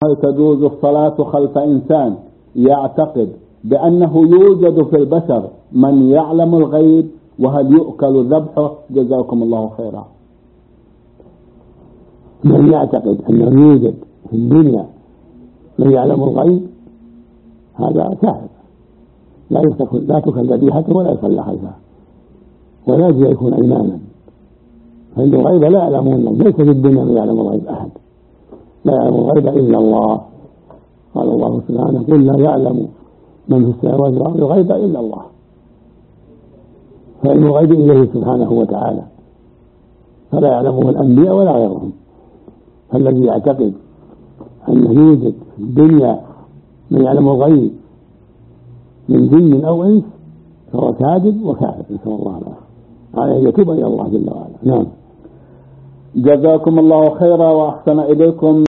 هل تجوز الصلاة خلف إنسان يعتقد بأنه يوجد في البشر من يعلم الغيب، وهل يؤكل ذبحه؟ جزاكم الله خيرا. من يعتقد أنه يوجد في الدنيا من يعلم الغيب هذا كافر، لا تكل ذبيحته ولا يصلى خلفها، ولا يجب يكون إماما، فإن الغيب لا يعلمون، ليس في الدنيا من يعلم الغيب أحد، لا يعلم الغيب إلا الله. قال الله سبحانه: قل لا يعلم من في السماوات والأرض الغيب إلا الله. فإن الغيب إليه سبحانه وتعالى، فلا يعلمه الأنبياء ولا غيرهم. فالذي يعتقد أنه يوجد في الدنيا من يعلم الغيب من جن أو إنس فهو كاذب وكافر، نسأل الله العافية، عليه أن يتوب إلى الله جل وعلا. نعم. جزاكم الله خيرا وأحسن إليكم.